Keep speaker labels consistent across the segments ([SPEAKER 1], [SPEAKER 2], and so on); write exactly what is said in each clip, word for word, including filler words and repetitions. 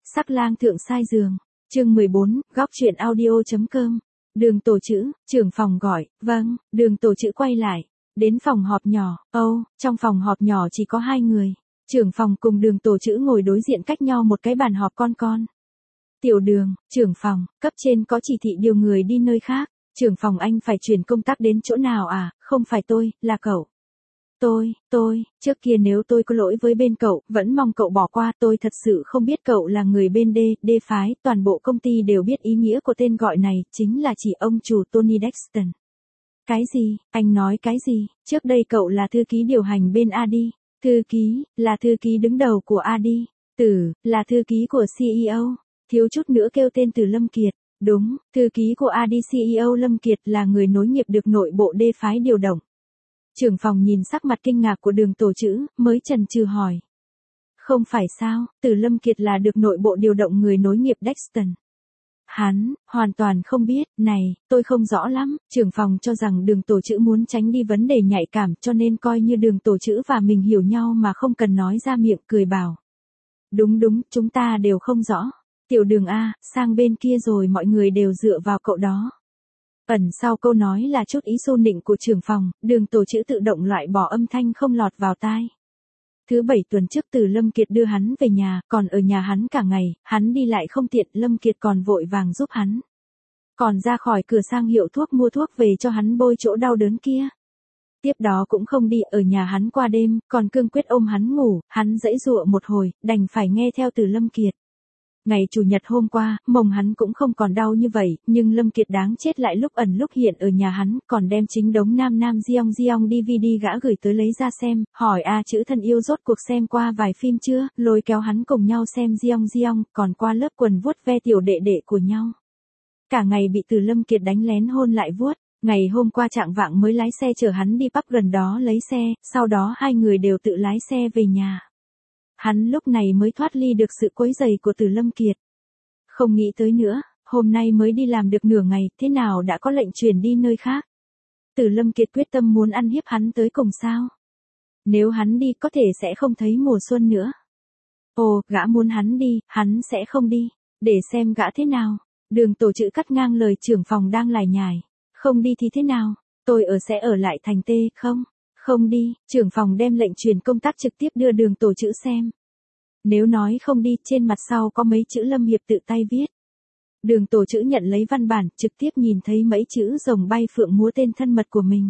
[SPEAKER 1] Sắc lang thượng sai giường. Chương mười bốn, góc truyện audio.com. Đường tổ chữ, trưởng phòng gọi, vâng, đường tổ chữ quay lại. Đến phòng họp nhỏ, âu, oh, trong phòng họp nhỏ chỉ có hai người. Trưởng phòng cùng đường tổ chữ ngồi đối diện cách nhau một cái bàn họp con con. Tiểu đường, trưởng phòng, cấp trên có chỉ thị điều người đi nơi khác. Trưởng phòng anh phải chuyển công tác đến chỗ nào à, không phải tôi, là cậu. Tôi, tôi, trước kia nếu tôi có lỗi với bên cậu, vẫn mong cậu bỏ qua, tôi thật sự không biết cậu là người bên D, D phái, toàn bộ công ty đều biết ý nghĩa của tên gọi này, chính là chỉ ông chủ Tony Dexton. Cái gì, anh nói cái gì, trước đây cậu là thư ký điều hành bên a đê, thư ký, là thư ký đứng đầu của a đê, Tử, là thư ký của xê e ô, thiếu chút nữa kêu tên Từ Lâm Kiệt, đúng, thư ký của a đê xê e ô Lâm Kiệt là người nối nghiệp được nội bộ D phái điều động. Trưởng phòng nhìn sắc mặt kinh ngạc của đường tổ chữ, mới chần chừ hỏi. Không phải sao, Từ Lâm Kiệt là được nội bộ điều động người nối nghiệp Dexton. Hắn, hoàn toàn không biết, này, tôi không rõ lắm, trưởng phòng cho rằng đường tổ chữ muốn tránh đi vấn đề nhạy cảm cho nên coi như đường tổ chữ và mình hiểu nhau mà không cần nói ra miệng, cười bảo. Đúng đúng, chúng ta đều không rõ. Tiểu đường A, sang bên kia rồi mọi người đều dựa vào cậu đó. Ẩn sau câu nói là chút ý xô nịnh của trưởng phòng, đường tổ chữ tự động loại bỏ âm thanh không lọt vào tai. Thứ bảy tuần trước Từ Lâm Kiệt đưa hắn về nhà, còn ở nhà hắn cả ngày, hắn đi lại không tiện, Lâm Kiệt còn vội vàng giúp hắn. Còn ra khỏi cửa sang hiệu thuốc mua thuốc về cho hắn bôi chỗ đau đớn kia. Tiếp đó cũng không đi ở nhà hắn qua đêm, còn cương quyết ôm hắn ngủ, hắn giãy giụa một hồi, đành phải nghe theo Từ Lâm Kiệt. Ngày Chủ nhật hôm qua, mông hắn cũng không còn đau như vậy, nhưng Lâm Kiệt đáng chết lại lúc ẩn lúc hiện ở nhà hắn, còn đem chính đống nam nam Giong Giong đê vê đê gã gửi tới lấy ra xem, hỏi a chữ thân yêu rốt cuộc xem qua vài phim chưa, lôi kéo hắn cùng nhau xem Giong Giong, còn qua lớp quần vuốt ve tiểu đệ đệ của nhau. Cả ngày bị Từ Lâm Kiệt đánh lén hôn lại vuốt, ngày hôm qua trạng vạng mới lái xe chở hắn đi pub gần đó lấy xe, sau đó hai người đều tự lái xe về nhà. Hắn lúc này mới thoát ly được sự quấy rầy của Từ Lâm Kiệt. Không nghĩ tới nữa, hôm nay mới đi làm được nửa ngày, thế nào đã có lệnh chuyển đi nơi khác. Từ Lâm Kiệt quyết tâm muốn ăn hiếp hắn tới cùng sao. Nếu hắn đi có thể sẽ không thấy mùa xuân nữa. Ồ, gã muốn hắn đi, hắn sẽ không đi. Để xem gã thế nào. Đường tổ chữ cắt ngang lời trưởng phòng đang lải nhải. Không đi thì thế nào, tôi ở sẽ ở lại thành T, không? Không đi, trưởng phòng đem lệnh truyền công tác trực tiếp đưa đường tổ chữ xem. Nếu nói không đi, trên mặt sau có mấy chữ Lâm Hiệp tự tay viết. Đường tổ chữ nhận lấy văn bản, trực tiếp nhìn thấy mấy chữ rồng bay phượng múa tên thân mật của mình.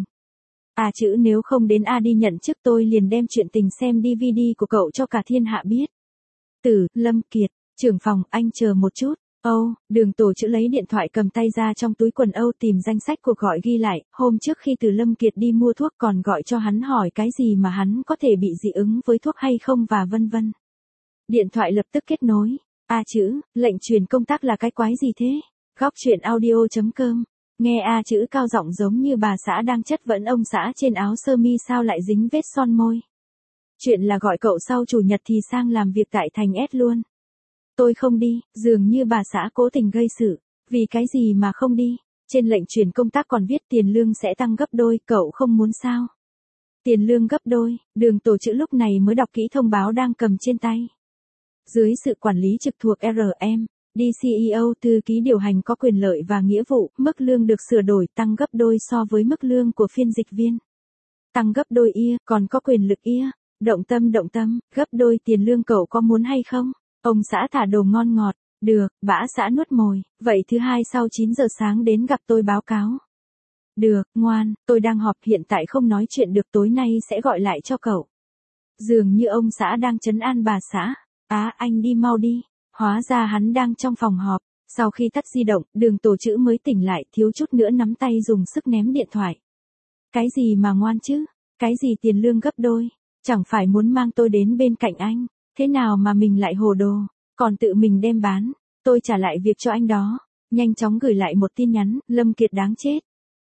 [SPEAKER 1] À chữ nếu không đến A đi nhận trước tôi liền đem chuyện tình xem đê vê đê của cậu cho cả thiên hạ biết. Tử, Lâm Kiệt, trưởng phòng, anh chờ một chút. Âu, đường tổ chữ lấy điện thoại cầm tay ra trong túi quần Âu tìm danh sách cuộc gọi ghi lại, hôm trước khi Từ Lâm Kiệt đi mua thuốc còn gọi cho hắn hỏi cái gì mà hắn có thể bị dị ứng với thuốc hay không và vân vân. Điện thoại lập tức kết nối, A chữ, lệnh truyền công tác là cái quái gì thế? Góc truyện audio.com, nghe A chữ cao giọng giống như bà xã đang chất vấn ông xã trên áo sơ mi sao lại dính vết son môi. Chuyện là gọi cậu sau chủ nhật thì sang làm việc tại thành S luôn. Tôi không đi, dường như bà xã cố tình gây sự. Vì cái gì mà không đi? Trên lệnh chuyển công tác còn viết tiền lương sẽ tăng gấp đôi, cậu không muốn sao? Tiền lương gấp đôi, đường tổ chữ lúc này mới đọc kỹ thông báo đang cầm trên tay. Dưới sự quản lý trực thuộc rờ em, đê xê e ô thư ký điều hành có quyền lợi và nghĩa vụ, mức lương được sửa đổi tăng gấp đôi so với mức lương của phiên dịch viên. Tăng gấp đôi ia, còn có quyền lực ia. Động tâm động tâm, gấp đôi tiền lương cậu có muốn hay không? Ông xã thả đồ ngon ngọt, được, bã xã nuốt mồi, vậy thứ hai sau chín giờ sáng đến gặp tôi báo cáo. Được, ngoan, tôi đang họp hiện tại không nói chuyện được tối nay sẽ gọi lại cho cậu. Dường như ông xã đang trấn an bà xã, á anh đi mau đi, hóa ra hắn đang trong phòng họp, sau khi tắt di động, đường tổ chữ mới tỉnh lại thiếu chút nữa nắm tay dùng sức ném điện thoại. Cái gì mà ngoan chứ, cái gì tiền lương gấp đôi, chẳng phải muốn mang tôi đến bên cạnh anh. Thế nào mà mình lại hồ đồ, còn tự mình đem bán, tôi trả lại việc cho anh đó. Nhanh chóng gửi lại một tin nhắn, Lâm Kiệt đáng chết.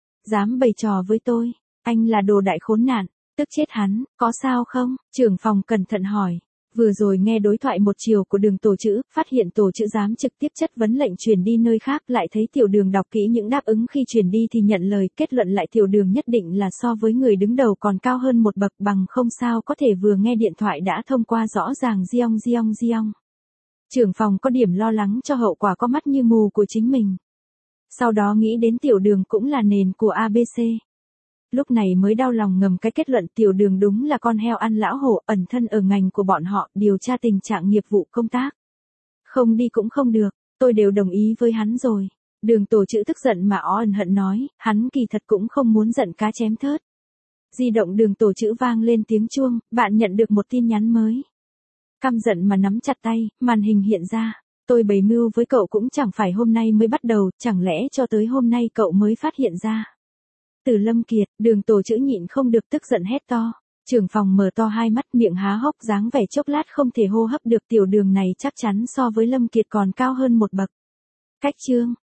[SPEAKER 1] Dám bày trò với tôi, anh là đồ đại khốn nạn, tức chết hắn, có sao không? Trưởng phòng cẩn thận hỏi. Vừa rồi nghe đối thoại một chiều của đường tổ chữ, phát hiện tổ chữ dám trực tiếp chất vấn lệnh chuyển đi nơi khác, lại thấy tiểu đường đọc kỹ những đáp ứng khi chuyển đi thì nhận lời, kết luận lại tiểu đường nhất định là so với người đứng đầu còn cao hơn một bậc, bằng không sao có thể vừa nghe điện thoại đã thông qua rõ ràng giong giong giong. Trưởng phòng có điểm lo lắng cho hậu quả có mắt như mù của chính mình. Sau đó nghĩ đến Tiểu Đường cũng là nền của a bê xê. Lúc này mới đau lòng ngầm cái kết luận Tiểu Đường đúng là con heo ăn lão hổ, ẩn thân ở ngành của bọn họ, điều tra tình trạng nghiệp vụ công tác. Không đi cũng không được, tôi đều đồng ý với hắn rồi. Đường Tổ Chữ tức giận mà ó ẩn hận nói, hắn kỳ thật cũng không muốn giận cá chém thớt. Di động Đường Tổ Chữ vang lên tiếng chuông, bạn nhận được một tin nhắn mới. Căm giận mà nắm chặt tay, màn hình hiện ra. Tôi bày mưu với cậu cũng chẳng phải hôm nay mới bắt đầu, chẳng lẽ cho tới hôm nay cậu mới phát hiện ra. Từ Lâm Kiệt, Đường Tổ Chữ nhịn không được tức giận hét to. Trưởng phòng mở to hai mắt, miệng há hốc, dáng vẻ chốc lát không thể hô hấp được. Tiểu Đường này chắc chắn so với Lâm Kiệt còn cao hơn một bậc. Cách chương